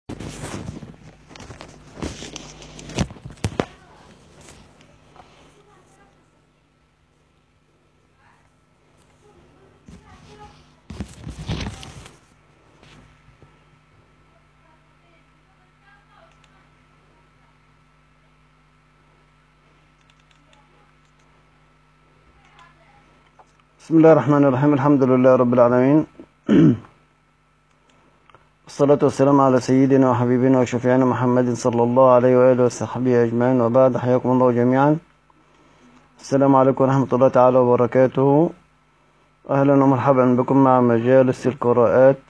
بسم الله الرحمن الرحيم. الحمد لله رب العالمين. الصلاة والسلام على سيدنا وحبيبنا وشفيعنا محمد صلى الله عليه وآله وصحبه أجمعين، وبعد. حياكم الله جميعا. السلام عليكم ورحمة الله تعالى وبركاته. أهلا ومرحبا بكم مع مجالس القراءات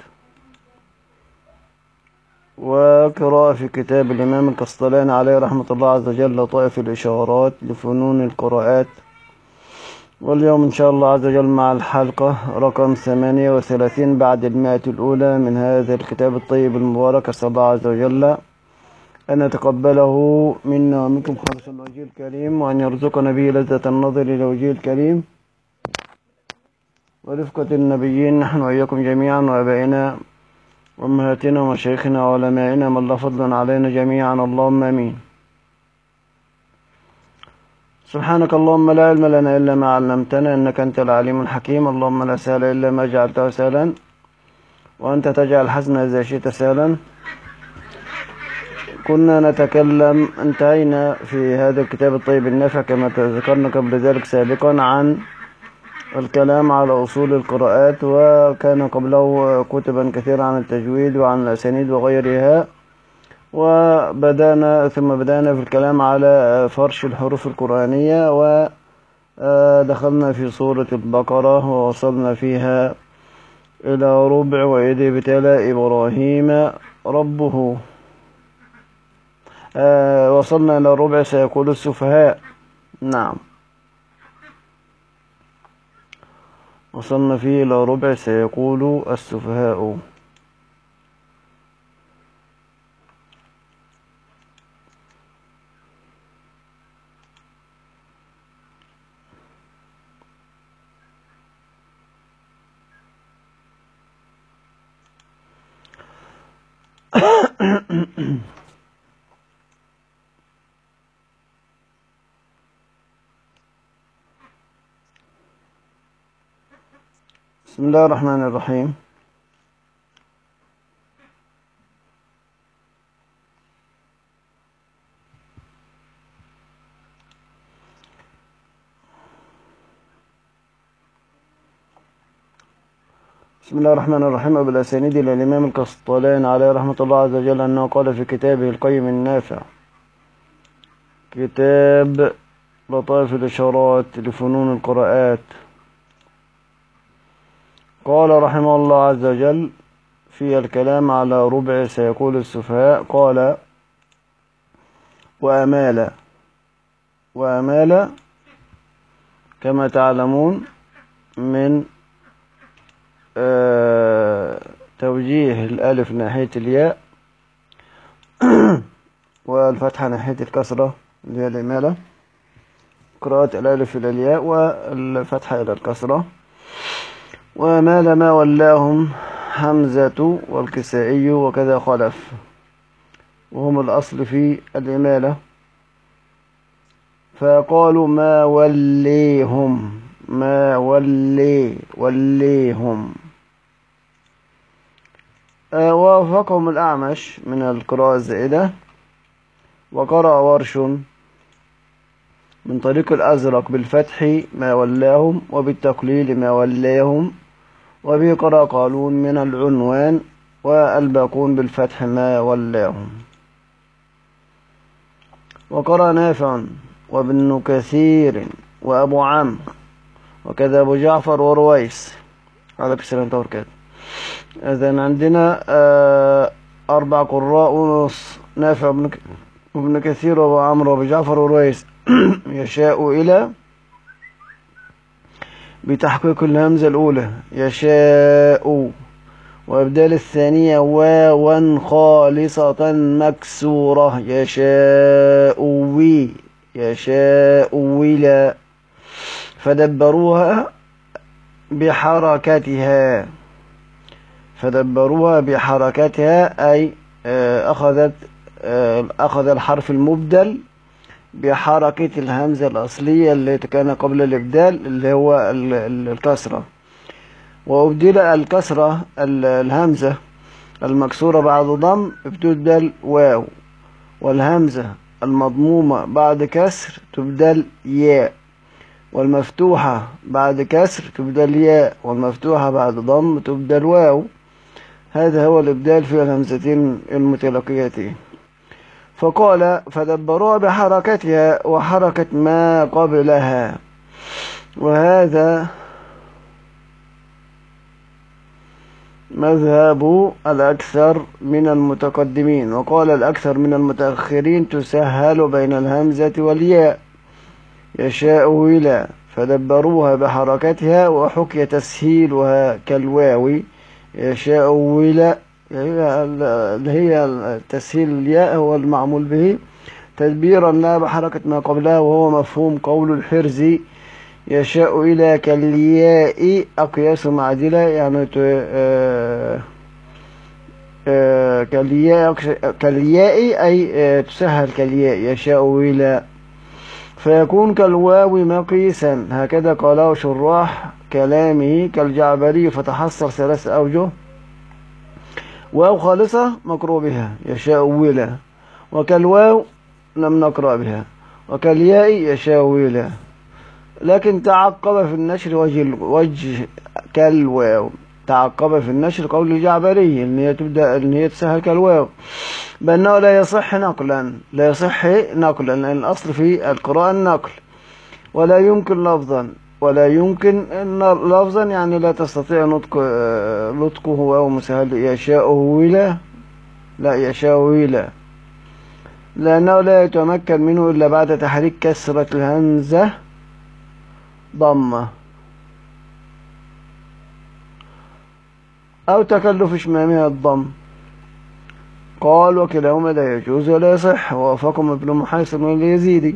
وقراءة في كتاب الإمام القسطلاني عليه رحمة الله عز وجل، لطائف الإشارات لفنون القراءات. واليوم إن شاء الله عز وجل مع الحلقة رقم 38 بعد 100 الأولى من هذا الكتاب الطيب المبارك. أسأل الله عز وجل أن يتقبله منا ومنكم خالصا لوجهه الكريم، وأن يرزقنا به لذة النظر إلى وجهه الكريم ورفقة النبيين، نحن وإياكم جميعا، وآبائنا وأمهاتنا ومشايخنا وعلمائنا من الله فضل علينا جميعا، اللهم آمين. سبحانك اللهم لا علم لنا إلا ما علمتنا، إنك أنت العليم الحكيم. اللهم لا سهل إلا ما جعلته سهلا، وأنت تجعل الحزن إذا شئت سهلا. كنا نتكلم، انتهينا في هذا الكتاب الطيب النافع كما ذكرنا قبل ذلك سابقا عن الكلام على أصول القراءات، وكان قبله كتبا كثيرة عن التجويد وعن الأسانيد وغيرها. ثم بدأنا في الكلام على فرش الحروف القرآنية، ودخلنا في سورة البقرة ووصلنا فيها إلى ربع وإذ ابتلى إبراهيم ربه. وصلنا إلى ربع سيقول السفهاء. نعم، وصلنا فيه إلى ربع سيقول السفهاء. بسم الله الرحمن الرحيم. بسم الله الرحمن الرحيم. وبالأسانيد إلى الإمام القسطلاني عليه رحمة الله عز وجل أنه قال في كتابه القيم النافع، كتاب لطائف الإشارات لفنون القراءات، قال رحمه الله عز وجل في الكلام على ربع سيقول السفهاء، قال: وأمال كما تعلمون من توجيه الألف ناحية الياء والفتحة ناحية الكسرة اللي هي الإمالة، قراءة الألف إلى الياء والفتحة إلى الكسرة. ومال ما ولاهم حمزة والكسائي وكذا خلف، وهم الأصل في الإمالة، فقالوا ما وليهم. ووافقهم الأعمش من القراءة الزائدة، وقرأ ورش من طريق الأزرق بالفتح ما ولاهم، وبالتقليل ما ولاهم، وبه قرأ قالون من العنوان، والباقون بالفتح ما ولاهم. وقرأ نافع وابن كثير وأبو عمرو وكذا أبو جعفر ورويس على كسرين توركات. إذن عندنا 4 قراء ونص: نافع وابن كثير وأبو عمرو وأبو جعفر ورويس. يشاء إلى بتحقيق الهمزة الأولى يشاء، وإبدال الثانية واوا خالصة مكسورة يشاء ولا، فدبروها بحركتها، أي أخذ الحرف المبدل بحركة الهمزة الأصلية اللي كان قبل الإبدال اللي هو الكسرة، وأبدل الكسرة الهمزة المكسورة بعد ضم بتبدل واو، والهمزة المضمومة بعد كسر تبدل ياء، والمفتوحة بعد كسر تبدل ياء، والمفتوحة بعد ضم تبدل واو. هذا هو الإبدال في الهمزتين المتلاقيتين. فقال فدبروها بحركتها وحركة ما قبلها، وهذا مذهب الأكثر من المتقدمين. وقال الأكثر من المتأخرين تسهل بين الهمزة والياء يشاء ولا، فدبروها بحركتها وحكي تسهيلها كالواو يشاء ولا، اللي هي تسهيل الياء هو المعمول به تدبيرا لا بحركة ما قبلها، وهو مفهوم قول الحرزي يشاء إلى كالياء أقياس معدلة، يعني كالياء أي تسهل كالياء يشاء إلى، فيكون كالواو مقيسا. هكذا قاله شراح كلامه كالجعبري، فتحصل ثلاث أوجه: واو خالصة مقروء بها يشاء ولا، وكالواو لم نقرأ بها، وكالياء يشاء ولا. لكن تعقب في النشر وجه كالواو، تعقب في النشر قول الجعبري ان هي تبدأ ان هي تسهل كالواو، بأنه لا يصح نقلا، لأن الأصل في القراءة النقل، ولا يمكن لفظا، يعني لا تستطيع نطقه واو مسهل يشاء ولا، لا يشاء ولا، لأنه لا يتمكن منه إلا بعد تحريك كسرة الهمزة ضمة أو تكلف إشمامها الضم. قال وكلاهما لا يجوز ولا يصح، ووافقهم ابن محيصن واليزيدي.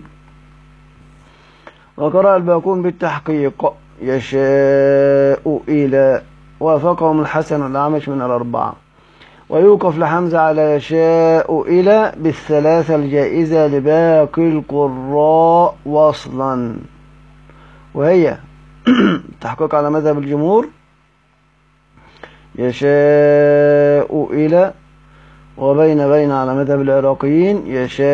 وقرأ الباقون بالتحقيق يشاء إلى، وافقهم الحسن والأعمش من الأربعة. ويوقف لحمزة على يشاء إلى بالثلاثة الجائزة لباقي القراء وصلا، وهي تحقيق على مذهب الجمهور يشاء إلى، وبين على مذهب العراقيين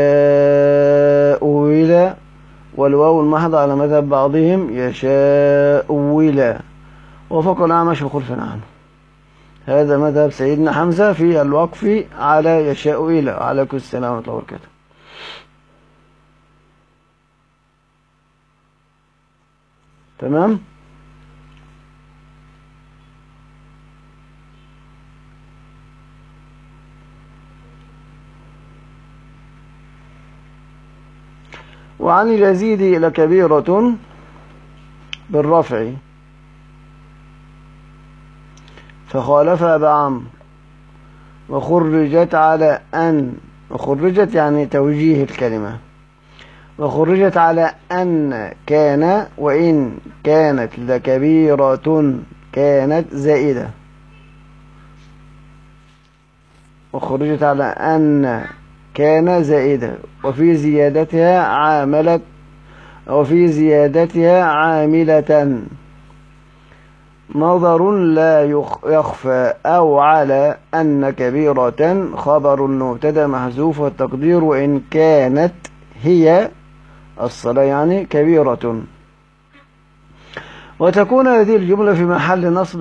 يشاء إلى، والواو المحضة على مذهب بعضهم يشاء إلى، وفق الأعمش وخلف عنه. هذا مذهب سيدنا حمزة في الوقف على يشاء إلى. عليكم السلام ورحمة الله وبركاته. تمام. وعن اليزيد لكبيرة بالرفع فخالف أبا عمرو، وخرجت على أن، وخرجت يعني توجيه الكلمة، وخرجت على أن كان، وإن كانت لكبيرة كانت زائدة. وخرجت على أن كان زائدة، وفي زيادتها عاملة نظر لا يخفى، أو على أن كبيرة خبر المبتدا محذوف، والتقدير وإن كانت هي الصلاة يعني كبيرة. وتكون هذه الجملة في محل نصب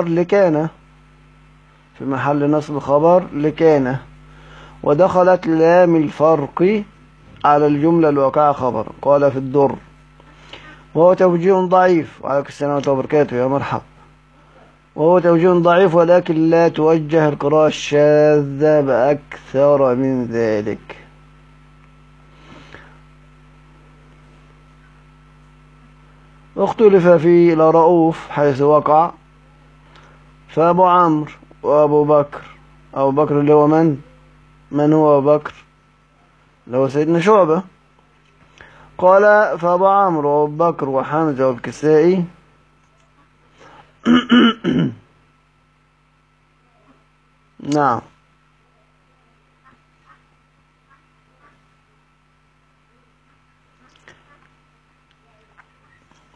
خبر لكان، ودخلت لام الفرق على الجملة الواقعة خبر. قال في الدر وهو توجيه ضعيف، وعليكم السلام ورحمة الله وبركاته يا مرحب، وهو توجيه ضعيف، ولكن لا توجه القراءة الشاذة بأكثر من ذلك. اختلف في لرؤوف حيث وقع، فأبو عمرو وأبو بكر، أبو بكر اللي هو من هو أبو بكر؟ اللي هو سيدنا شعبة. قال فأبو عمرو وأبو بكر وحمزة والكسائي نعم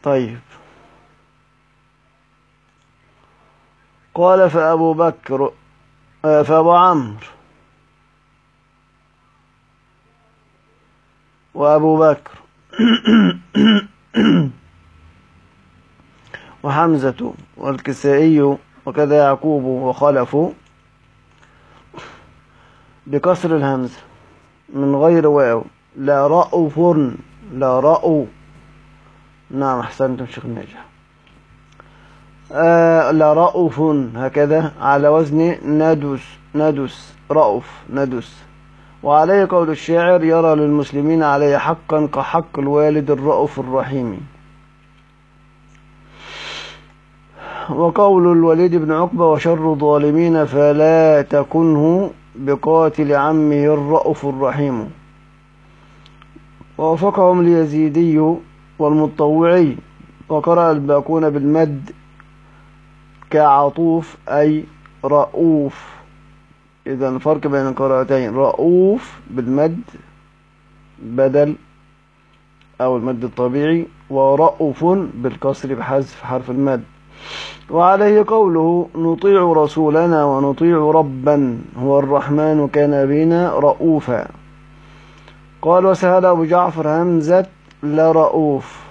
طيب. قال فأبو عمرو وأبو بكر وحمزة والكسائي وكذا يعقوب وخلف بكسر الهمزة من غير واو. لا رأوف، لا رأو. نعم أحسنتم شيخ ناجح. لا رأوف هكذا على وزن ندس رأوف ندس. وعليه قول الشاعر: يرى للمسلمين علي حقا كحق الوالد الرؤوف الرحيم. وقول الوليد بن عقبة: وشر الظالمين فلا تكنه بقاتل عمه الرؤوف الرحيم. ووافقهم اليزيدي والمطوعي. وقرأ الباقون بالمد كعطوف أي رؤوف. إذا الفرق بين القراءتين: رؤوف بالمد بدل أو المد الطبيعي، ورؤوف بالكسر بحذف حرف المد. وعليه قوله: نطيع رسولنا ونطيع ربا هو الرحمن كان بنا رؤوفا. قال: وسهل أبو جعفر همزة لرؤوف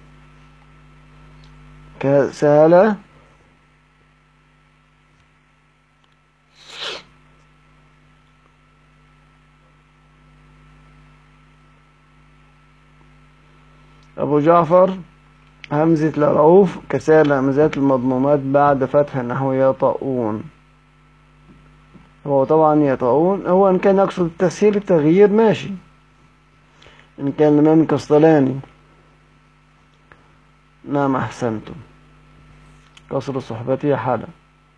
كسهل أبو جعفر همزة لرؤوف كسائر الهمزات المضمومات بعد فتح نحو يطؤون. هو طبعا يطؤون، هو إن كان يقصد التسهيل التغيير ماشي، إن كان الإمام القسطلاني. نعم أحسنتم، كسر صحبته حالا.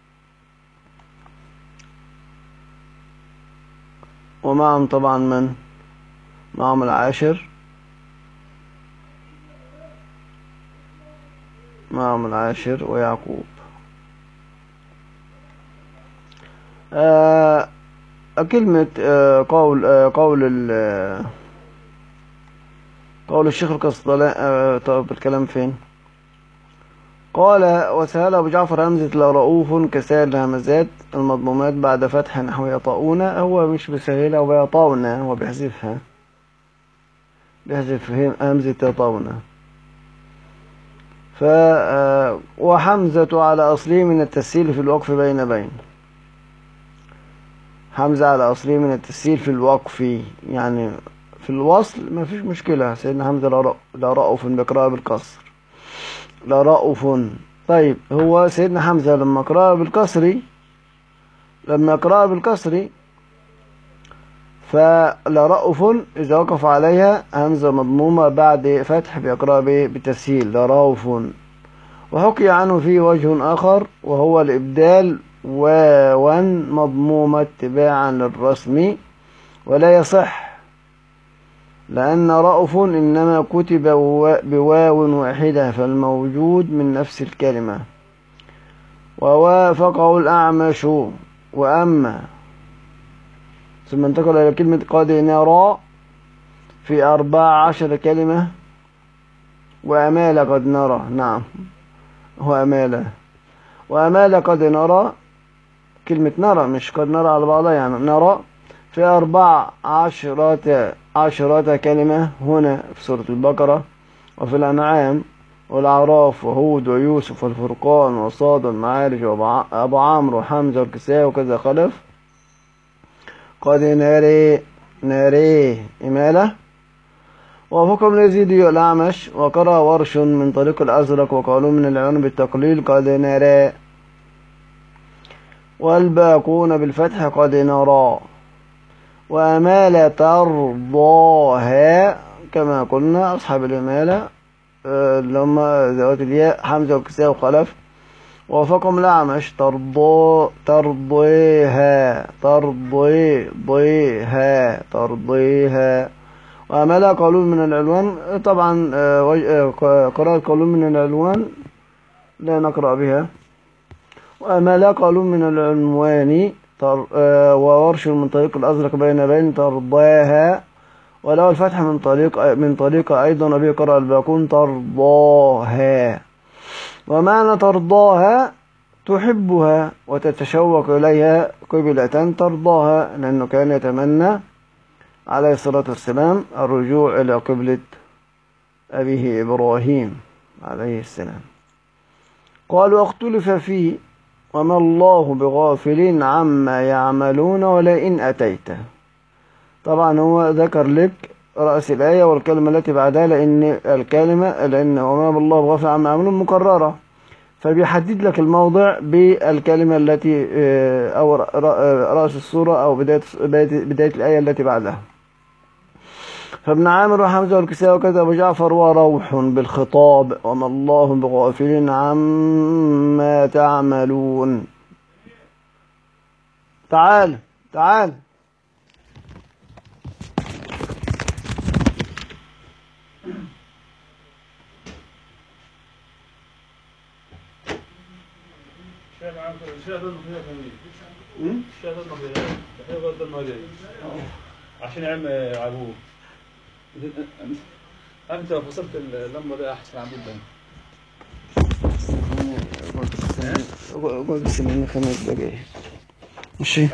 ومعهم طبعا من معهم العاشر، معهم العاشر ويعقوب. كلمة قول الشيخ القسطلاني. طب الكلام فين؟ قال: وسهل أبو جعفر همزة لرؤوف كسائر الهمزات المضمومات بعد فتح نحو يطؤون. هو مش بسهلها ويطؤون، هو بيحذف همزة يطؤون. وحمزة على أصله من التسهيل في الوقف بين. حمزة على أصله من التسهيل في الوقف، يعني في الوصل ما فيش مشكلة. سيدنا حمزة لا رأوف بقراءة بالكسر، لا رأوف. طيب، هو سيدنا حمزة لما قرأ بالكسر فلا رأوف إذا وقف عليها همزة مضمومة بعد فتح بيقرأ بالتسهيل لا رأوف. وحكي عنه في وجه آخر، وهو الإبدال واوا مضمومة اتباعا للرسم، ولا يصح، لأن رأف إنما كتب بواو واحدة فالموجود من نفس الكلمة. ووافقه الأعمش. وأما ثم انتقل إلى كلمة قد نرى في 14 كلمة. وأمال قد نرى، نعم، وأمال قد نرى، كلمة نرى مش قد نرى على بعضها، يعني نرى في 14 كلمة هنا في سورة البقرة، وفي الأنعام والأعراف وهود ويوسف والفرقان وصاد والمعارج وأبو عمرو وحمزة والكسائي وكذا خلف. قد ناري إمالة. وفقهم اليزيدي والأعمش. وقرأ ورش من طريق الأزرق وقالوا من العيون بالتقليل قد ناري، والباقون بالفتح قد نرى. وأمال ترضاها كما قلنا أصحاب الإمالة اللي هم ذوات الياء حمزة والكسائي وخلف. ووافقهم الأعمش ترضيها. وأمال قالون من العلوان، طبعا قراءة قالون من العلوان لا نقرأ بها. وأمال قالون من العنوان وورش من طريق الأزرق بين ترضاها. وله الفتح من طريق أيضا، وبه قرأ الباقون ترضاها. ومعنى ترضاها تحبها وتتشوق إليها قبلة ترضاها، لأنه كان يتمنى عليه الصلاة والسلام الرجوع إلى قبلة أبيه إبراهيم عليه السلام. قال واختلف فيه وما الله بغافل عما يعملون ولئن أتيته. طبعا هو ذكر لك رأس الآية والكلمة التي بعدها، لأن وما الله بغافل عما يعملون مكررة، فبيحدد لك الموضع بالكلمة التي أو رأس السورة أو بداية الآية التي بعدها. فابن عامر وحمزة والكسائي وكذا أبو جعفر وروح بالخطاب وما الله بغافل عما تعملون. تعال تعال عشان يلعبوه. انت لو فصلت اللمبه ده احسن عن جدا. اقعد بس من 5 دقايق ماشي.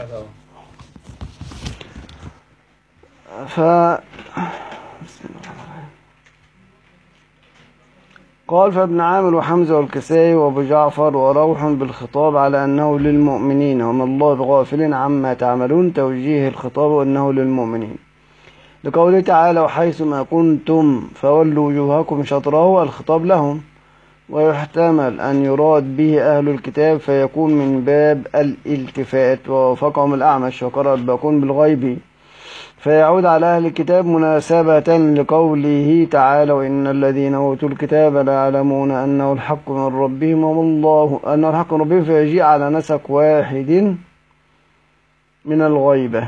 قال فابن عامر وحمزة والكسائي وابو جعفر وروح بالخطاب على أنه للمؤمنين وما الله بغافل عما تعملون، توجيه الخطاب وأنه للمؤمنين، لقوله تعالى وحيثما كنتم فولوا وجوهكم شطره، الخطاب لهم. ويحتمل أن يراد به أهل الكتاب فيكون من باب الالتفات، ووافقهم الأعمش وقرأ الباقون بالغيب، فيعود على أهل الكتاب مناسبة لقوله تعالى وإن الذين أوتوا الكتاب ليعلمون أنه الحق من ربهم أنه الحق من ربهم، فيجيء على نسق واحد من الغيبة.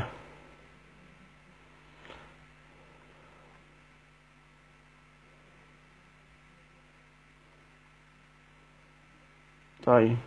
طيب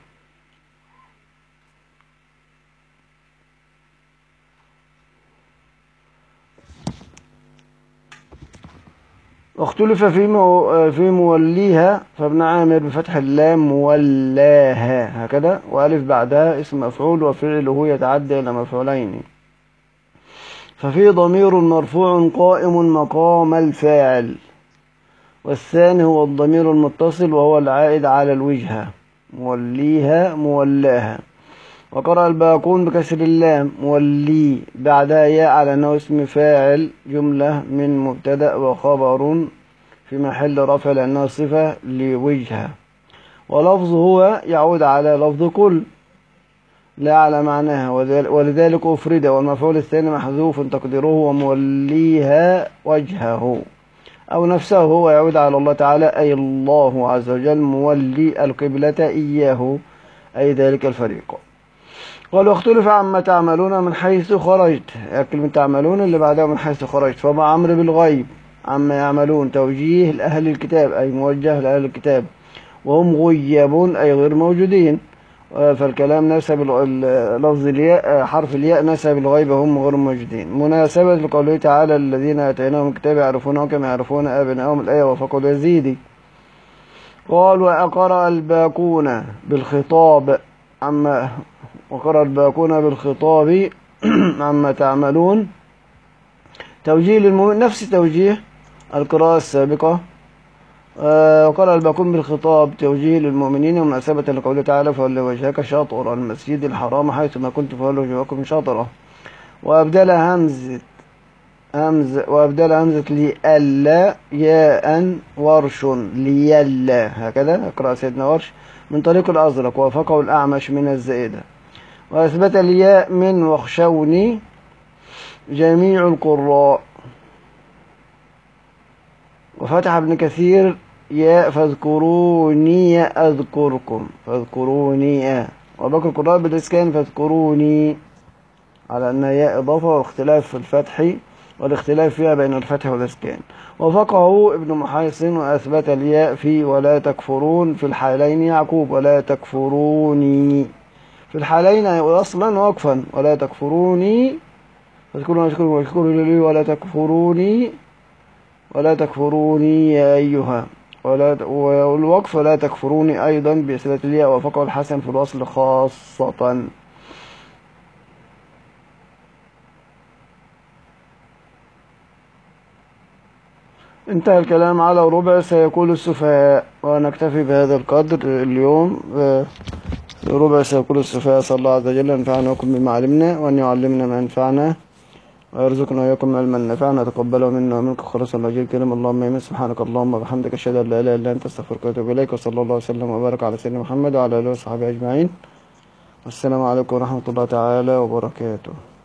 واختلف في موليها، فابن عامر بفتح اللام مولاها هكذا، وألف بعدها اسم مفعول وفعله يتعدى إلى مفعولين، ففي ضمير مرفوع قائم مقام الفاعل، والثاني هو الضمير المتصل وهو العائد على الوجهة موليها مولاها. وقرأ الباقون بكسر اللام مولي بعدها ياء على أنه اسم فاعل، جملة من مبتدأ وخبر في محل رفع لأنها صفة لوجهة، ولفظ هو يعود على لفظ كل لا على معناها، ولذلك أفرد، والمفعول الثاني محذوف تقديره وموليها وجهه أو نفسه، هو يعود على الله تعالى أي الله عز وجل مولي القبلة إياه أي ذلك الفريق. قال واختلف عما تعملون من حيث خرجت، كلمة تعملون اللي بعدها من حيث خرجت، فما أمر بالغيب عما يعملون توجيه لأهل الكتاب أي موجه لأهل الكتاب، وهم غيبون أي غير موجودين، فالكلام نسب لفظ الياء حرف الياء نسب الغيب هم غير موجودين، مناسبة لقوله تعالى الذين آتيناهم الكتاب يعرفونه كما يعرفون أبناءهم، الآية وفقد يزيدي. قال وقرأ الباقون بالخطاب عما تعملون توجيه للمؤمن، نفس توجيه القراءة السابقة. وقرأ الباقون بالخطاب توجيه للمؤمنين مناسبة لقوله تعالى فولي وجهك شطر المسجد الحرام حيثما كنت فولوا وجوهكم شطره. وأبدل همزة لألا ياء ورش ليلا، هكذا اقرأ سيدنا ورش من طريق الأزرق، ووافقه الأعمش من الزائدة. وأثبت الياء من واخشوني جميع القراء. وفتح ابن كثير ياء فاذكروني أذكركم فاذكروني، وباقي القراء بالإسكان فاذكروني على أنها ياء إضافة، واختلاف في الفتح والاختلاف فيها بين الفتح والإسكان. وفقه ابن محيصن وأثبت الياء في ولا تكفرون في الحالين يعقوب ولا تكفروني في الحالين أصلا وقفا ولا تكفروني فاذكروني أشكركم واشكروا لي ولا تكفروني يا أيها والوقف لا تكفروني أيضا بإسرة الياء، وفقه الحسن في الوصل خاصة. انتهى الكلام على ربع سيقول السفهاء، ونكتفي بهذا القدر اليوم. ربع سيقول السفهاء. صلى الله عز وجل أن ينفعنا وكم بما علمنا، وأن يعلمنا ما ينفعنا، ويرزقنا وإياكم علما نافعا، وتقبله منا ومنكم خالصا لوجه الكريم. اللهم آمين. سبحانك اللهم وبحمدك، أشهد أن لا إله إلا أنت، أستغفرك وأتوب إليك. وصلى الله وسلم وبارك على سيدنا محمد وعلى آله وصحبه أجمعين. والسلام عليكم ورحمة الله تعالى وبركاته.